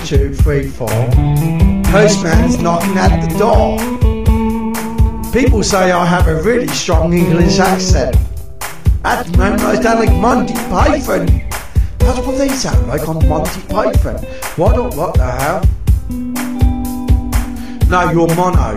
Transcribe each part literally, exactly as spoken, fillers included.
two, three, four. Postman's knocking at the door. People say I have a really strong English accent. At the moment I sound like Monty Python. That's what they sound like on Monty Python. What, what the hell? No, you're mono.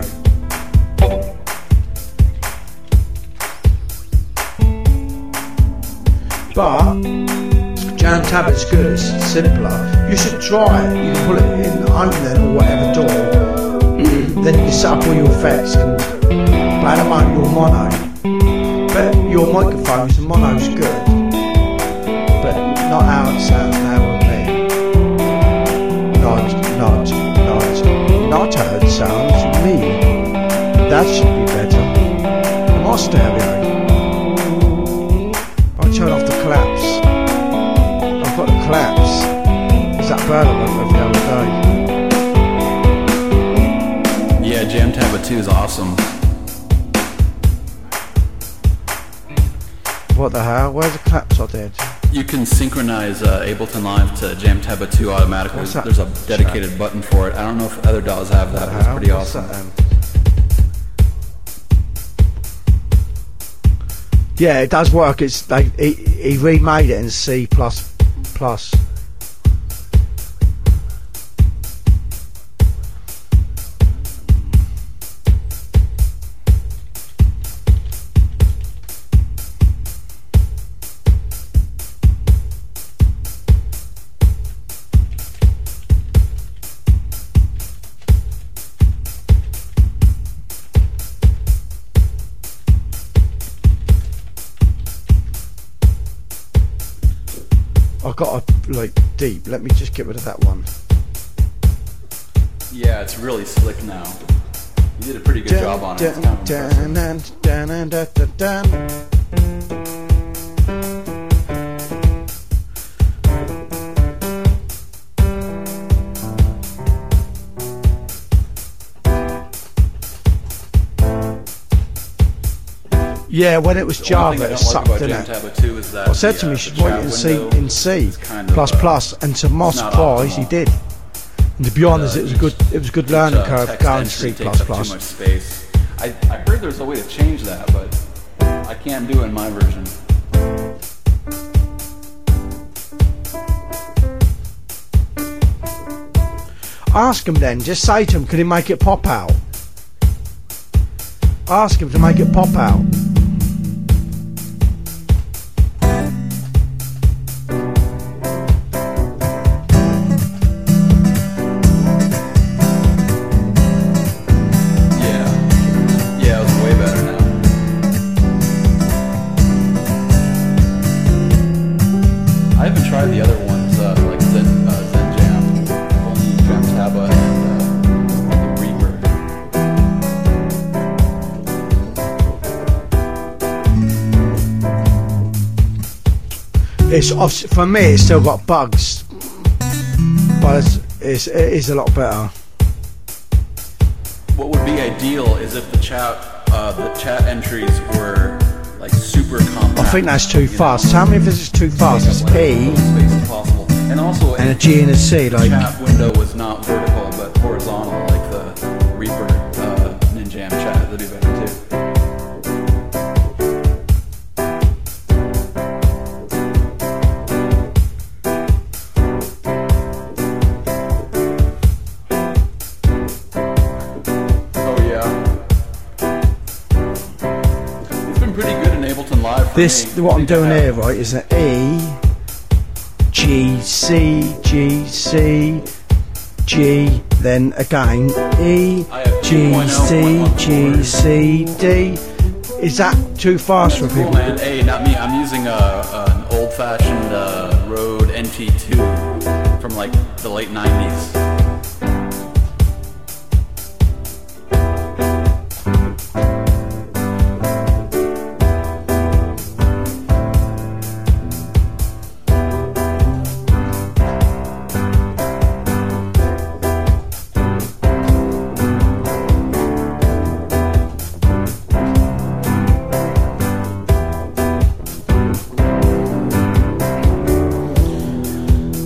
But jam tablet's good, it's simpler. You should try it. You can put it in the home then or whatever door. Then you can set up all your effects and play them out your mono. But your microphone, the mono's good. But not how it sounds now with me. Not, not, not, not how it sounds with me. That should be better. More stereo. I'll turn off the collapse. I've got the collapse. Is that better than the other day? Yeah, Jam Tablet two is awesome. What the hell? Where's the collapse I did? You can synchronize uh, Ableton Live to Jam Tablet two automatically. There's a dedicated Chat. button for it. I don't know if other D A Ws have that, but it's pretty What's awesome. That, yeah, it does work. It's like he, he remade it in C plus plus. I've got a like deep. Let me just get rid of that one. Yeah, it's really slick now. You did a pretty good dun, job on dun, it. It's kind of dun, dun, dun, dun, dun, dun. Yeah, when it was the Java, it sucked, like didn't it? Two is that I said the, to me, uh, you should write it in C, in C plus of, uh, plus, and to my surprise, he did. And to be honest, uh, it was a good, it was a good learning uh, curve going to C plus plus. Too much space. I, I heard there's a way to change that, but I can't do it in my version. Ask him then. Just say to him, could he make it pop out? Ask him to make it pop out. The other ones, uh, like Zen, uh, Zen Jam, only Jam Taba and uh, the Reaper. It's for me. It's still got bugs, but it's, it's it is a lot better. What would be ideal is if the chat, uh, the chat entries were like super compact. I think that's too fast. Tell me if this is too fast. It's E and also and a G and a C. Like the chat window was not vertical but horizontal, like the Reaper uh, Ninjam chat. That'd be better too. This, what I'm doing here, right, is an E, G, C, G, C, G, then again E, G, C, G, C, D. Is that too fast for people? Cool, man. Hey, not me. I'm using a, a an old-fashioned uh, Rode N T two from like the late nineties.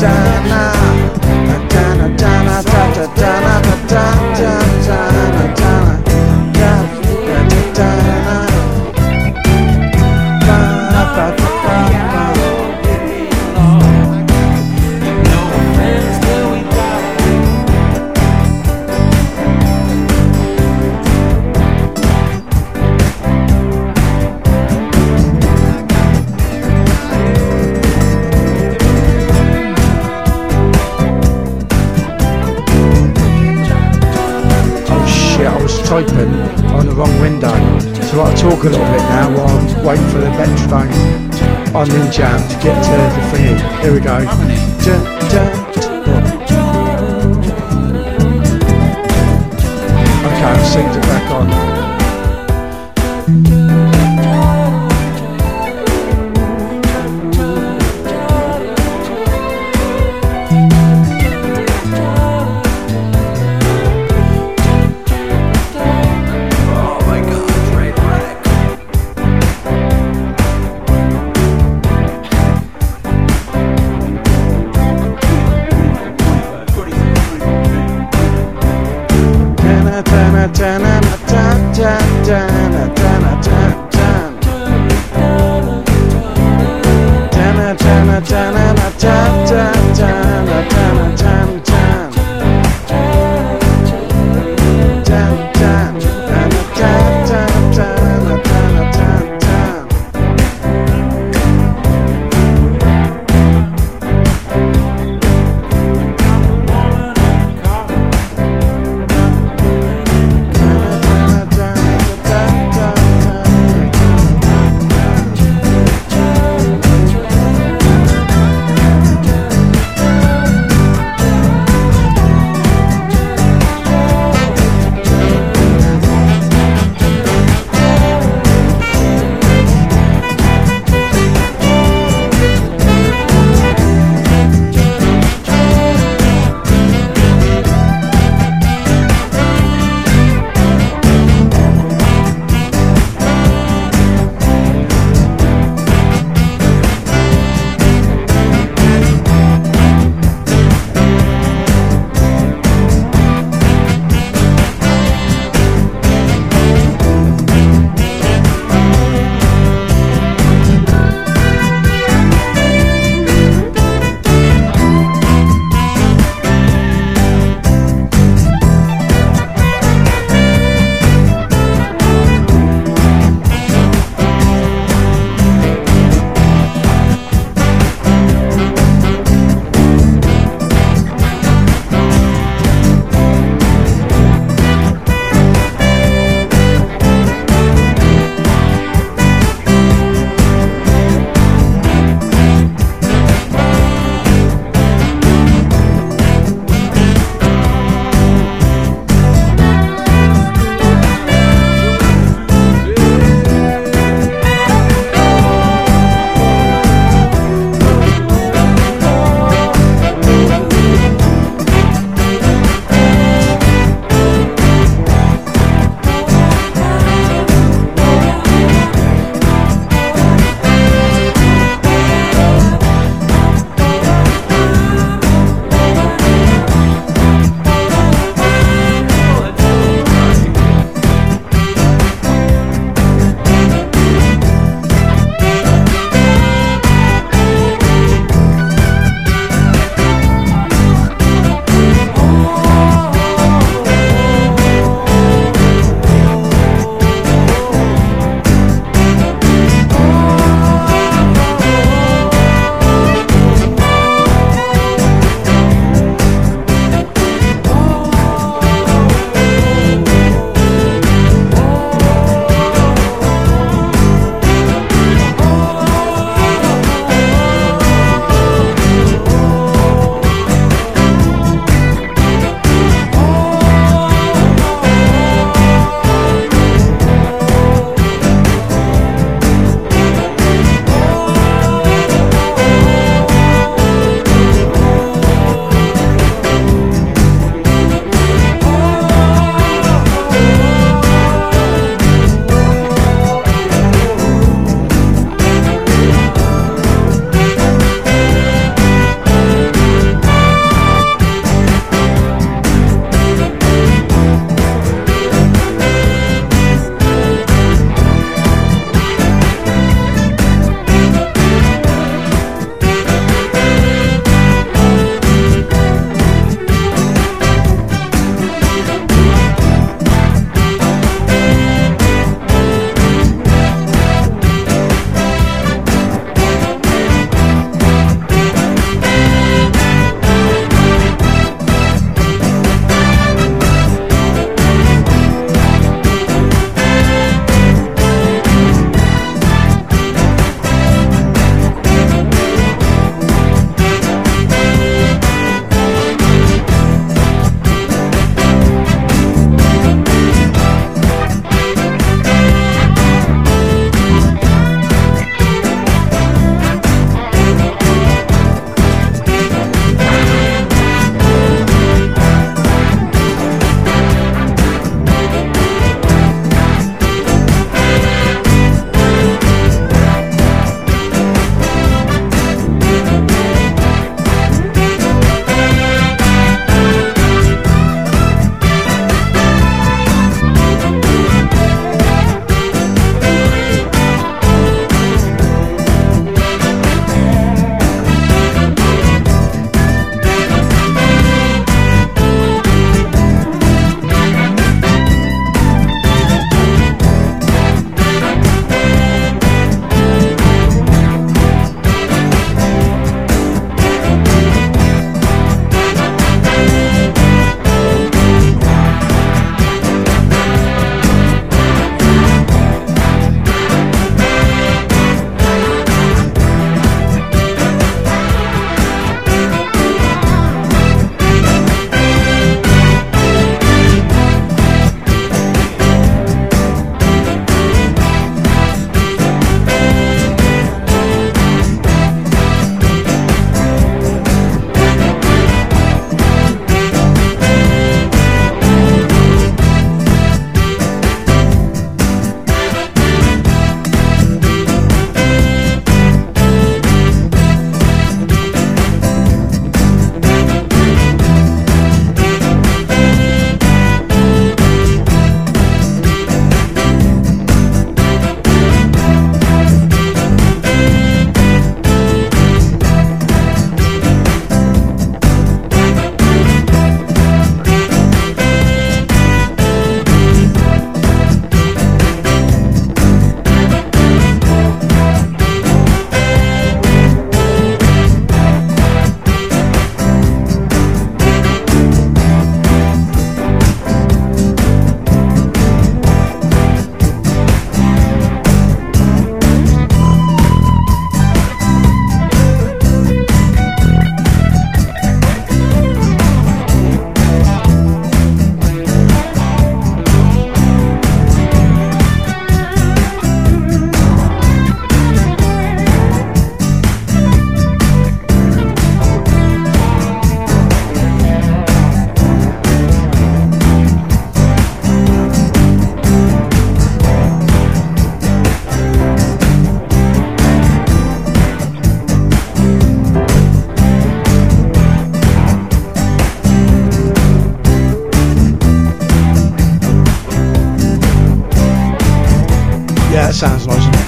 Typing on the wrong window, so I'll talk a little bit now while I'm waiting for the Metrodome on Ninjam to get to the thingy. Here we go. Dun, dun, okay, I've synced it back on. Tana, tana,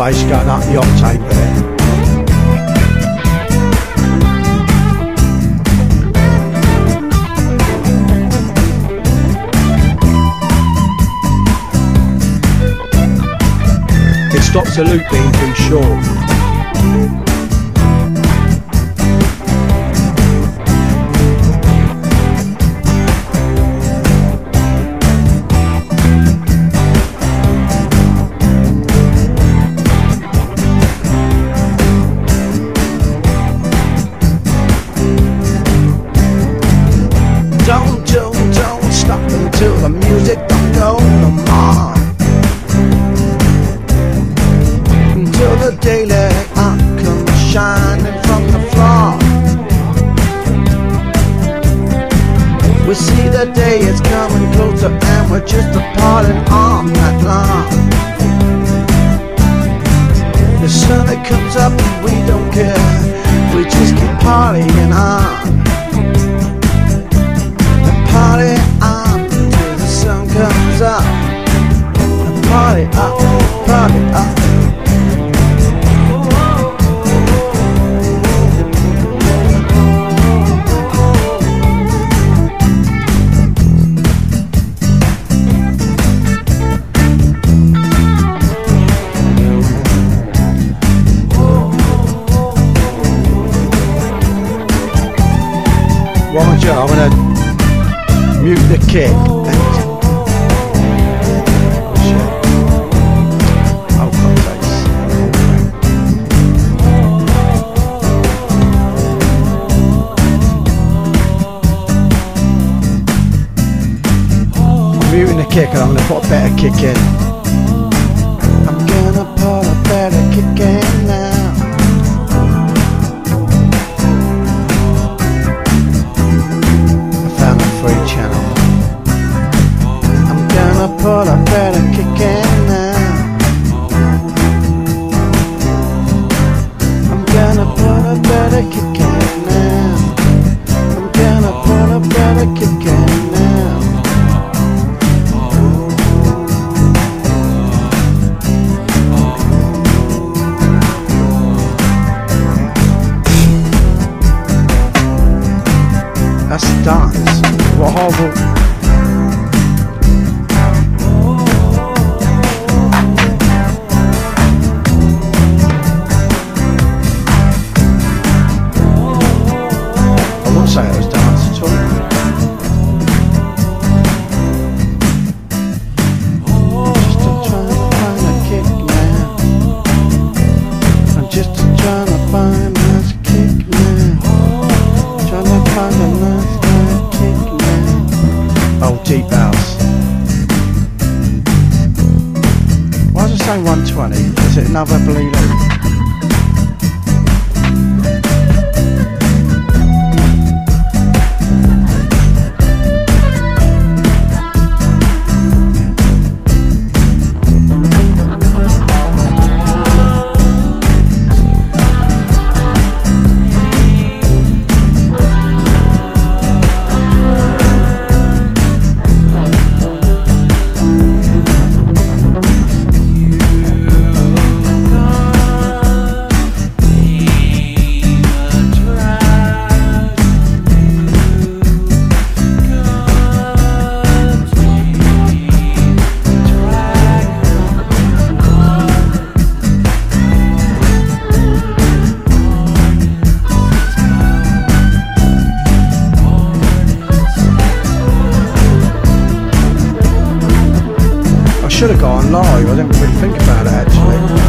bass going up the octave there. It stops the loop being too short. I'm going to mute the kick. Oh shit. Oh, contacts. I'm muting the kick and I'm going to put a better kick in. I'm going to put a better kick in now. Put a better kick in now. I'm gonna put a better kick in now. I'm gonna put a better kick in now. That's a dance. What horrible. Say it was dance at all. Just a trying to find a kick now. I'm just a trying to find a nice kick now. Trying to find a nice, nice kick now. Oh, deep house. Why does it say one twenty? Is it another Blue Loop? I should have gone live, I didn't really think about it actually.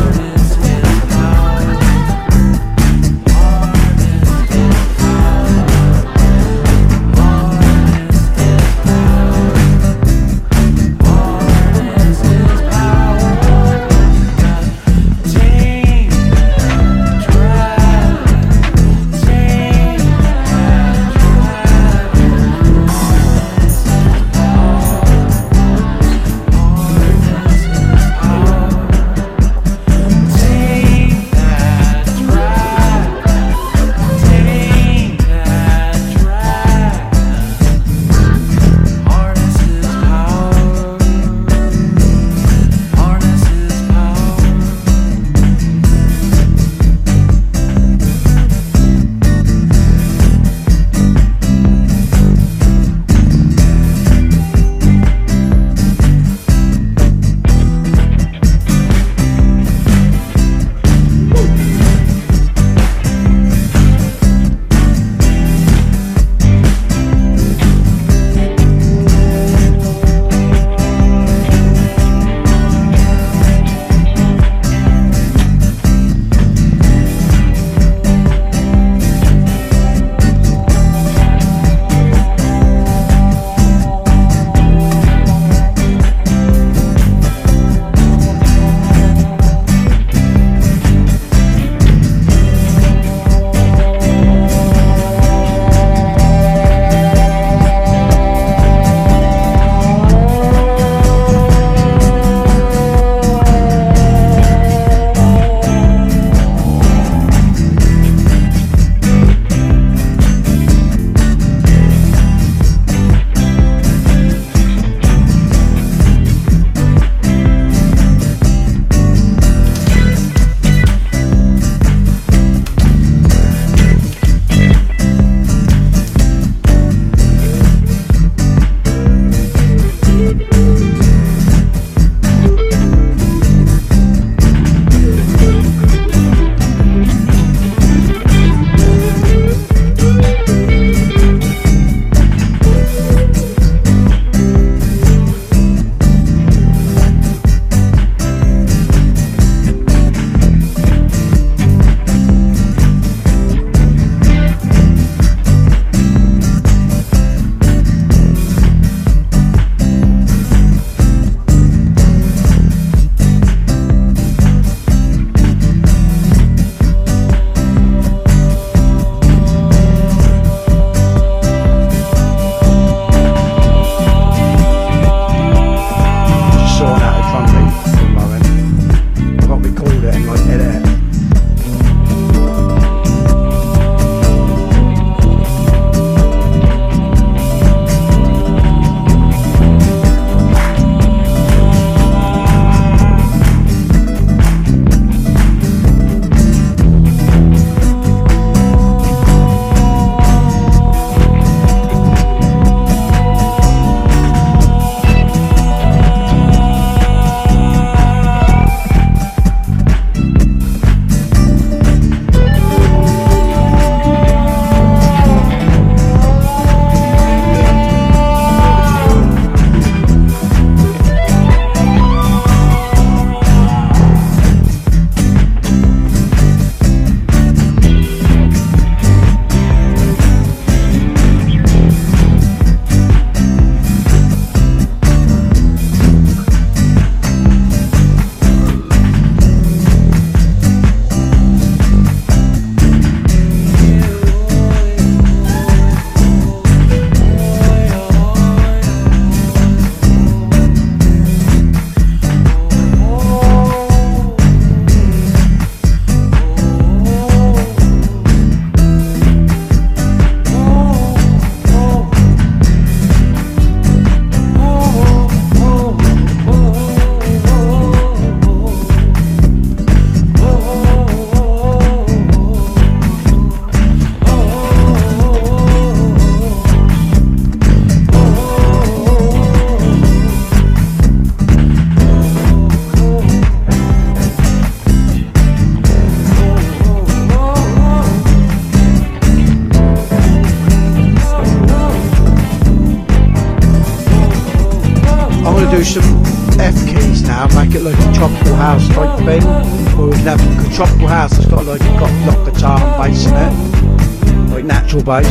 do some F keys now, make it like a tropical house type thing, or we can have a tropical house that's got like got lock guitar and bass in it, like natural bass.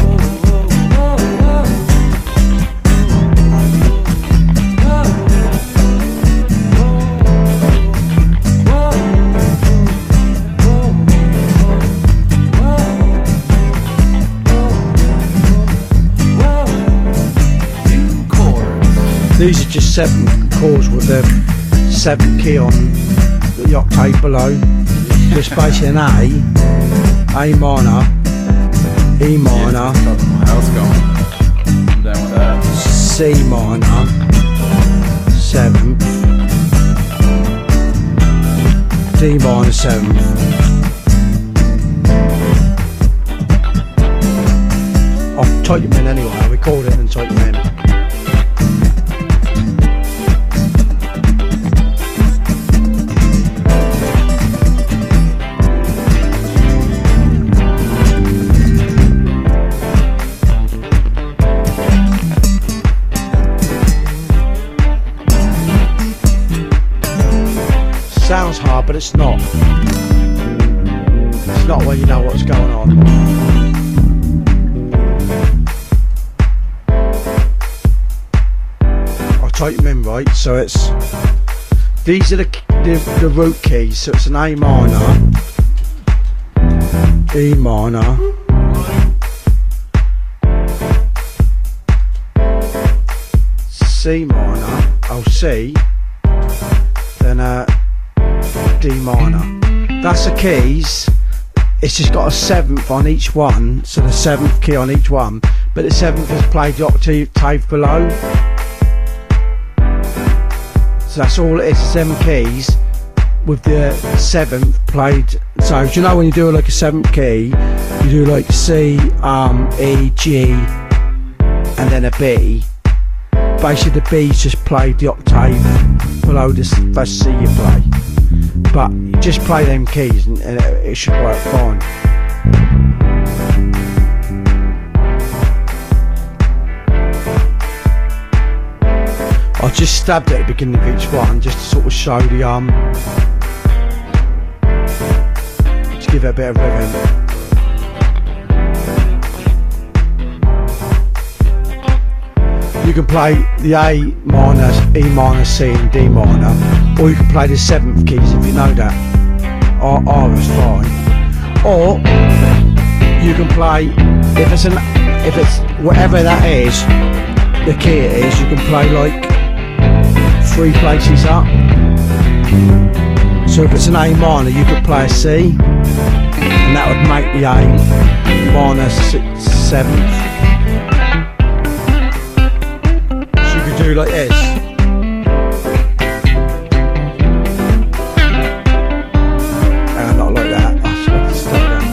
These are just seven chords with the seventh key on the octave below. Just basically an A, A minor, E minor, How's it going? I'm down with that. C minor, seventh, D minor seventh. I'll type them in anyway, I'll record it and type them in. Sounds hard, but it's not. It's not when you know what's going on. I'll type them in right. So it's these are the, the the root keys. So it's an A minor, E minor, C minor, oh C, then a D minor. That's the keys. It's just got a seventh on each one, so the seventh key on each one, but the seventh is played the octave below. So that's all it is, seven keys with the seventh played. So do you know when you do like a seventh key, you do like C, um, E, G, and then a B. Basically the B's just played the octave below the first C you play. But just play them keys and, and it, it should work fine. I just stabbed it at the beginning of each one just to sort of show the um to give it a bit of rhythm. You can play the A minor, E minor, C and D minor, or you can play the seventh keys if you know that. R, R is fine. Or you can play if it's an if it's whatever that is, the key it is, you can play like three places up. So if it's an A minor, you could play a C, and that would make the A minor six, seventh. Do like this. And not like that. That's what it's like that.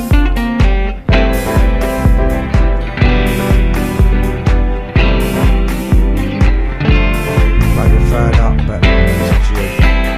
Play the third up, but it's you.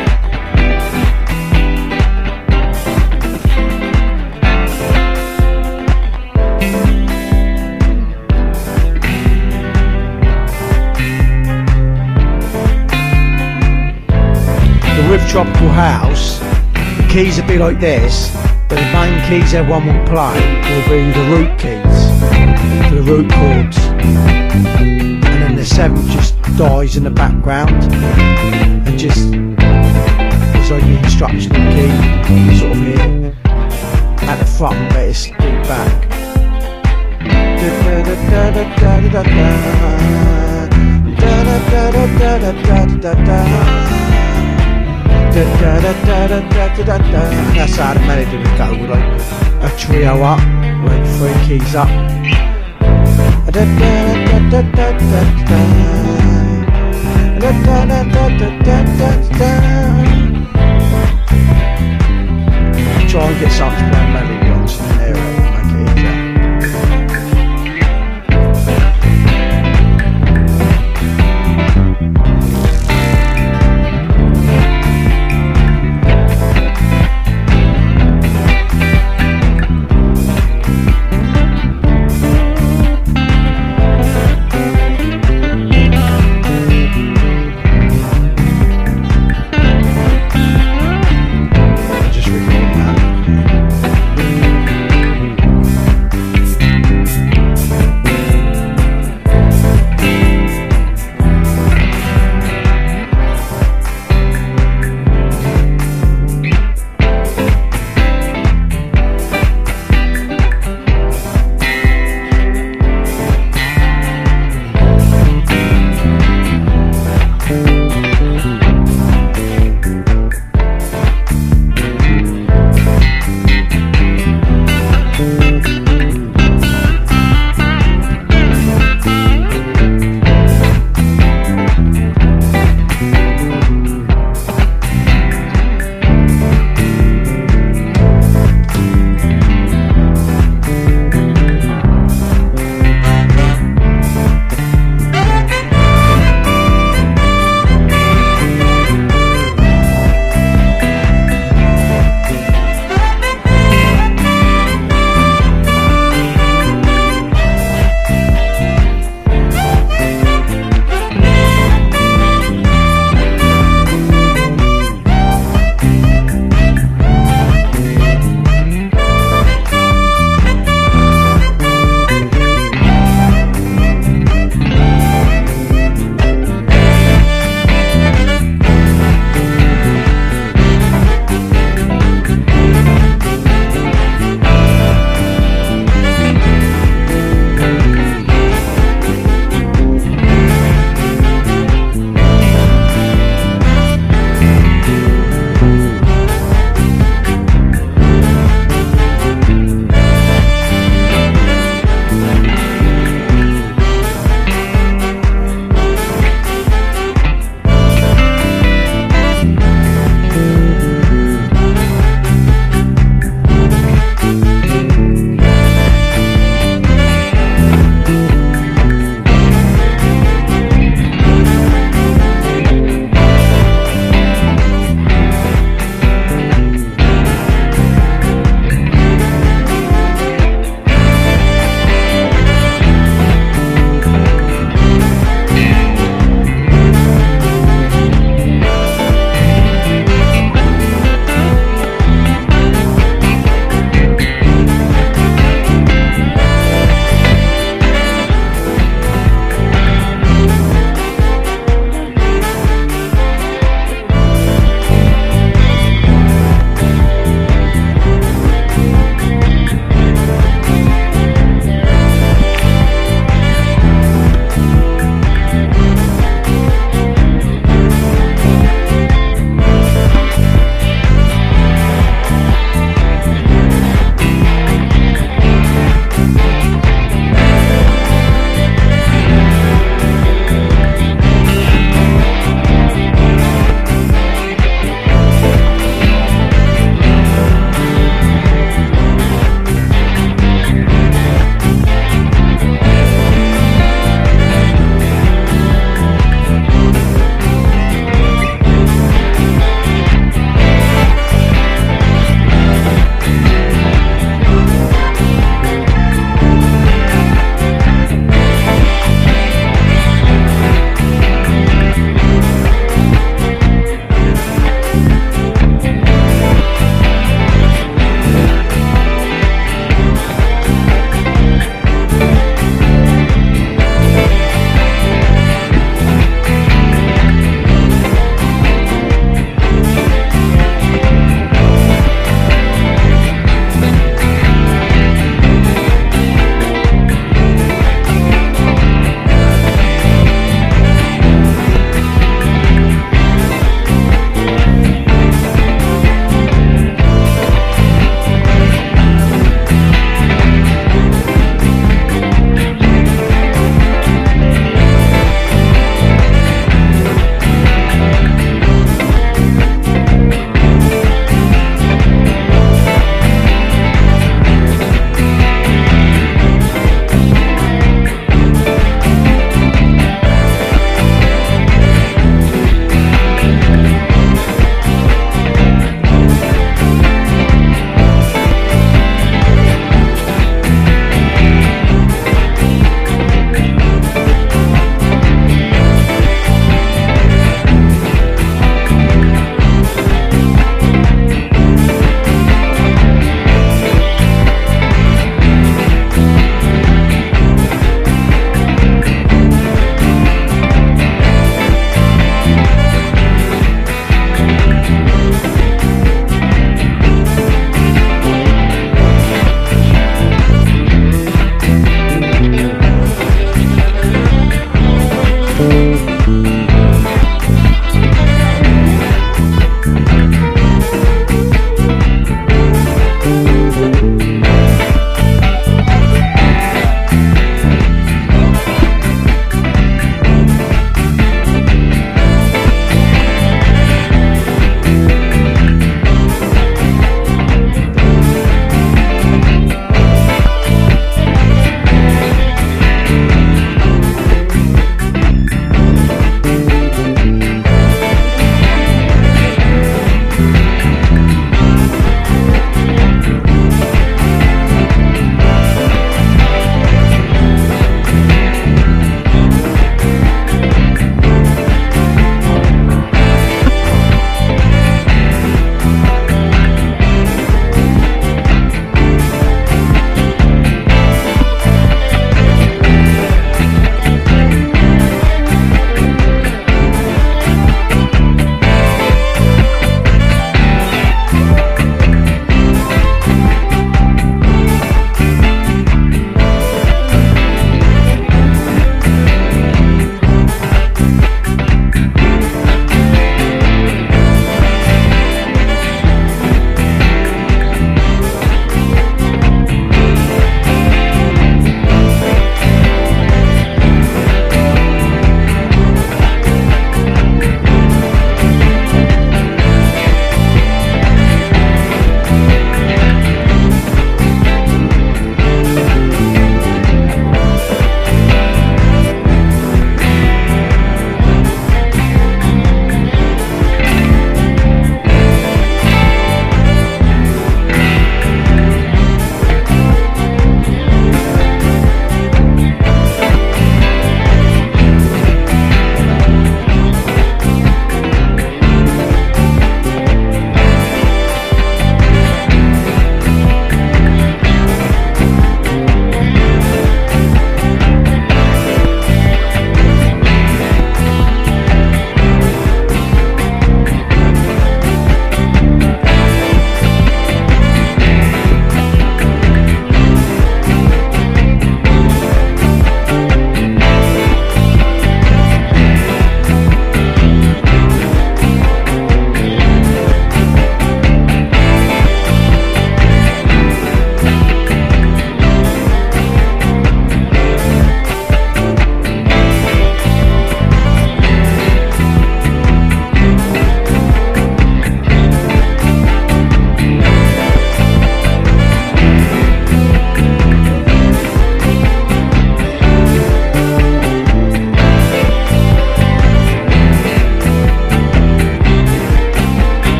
With tropical house, the keys will be like this, but the main keys everyone will play will be the root keys, the root chords, and then the seventh just dies in the background and just it's like the instructional key, sort of here at the front, but it's deep back. That's how the melody would go, like a trio up, like three keys up. Try and get something to play melody once in an area and make it easier.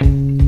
Bye.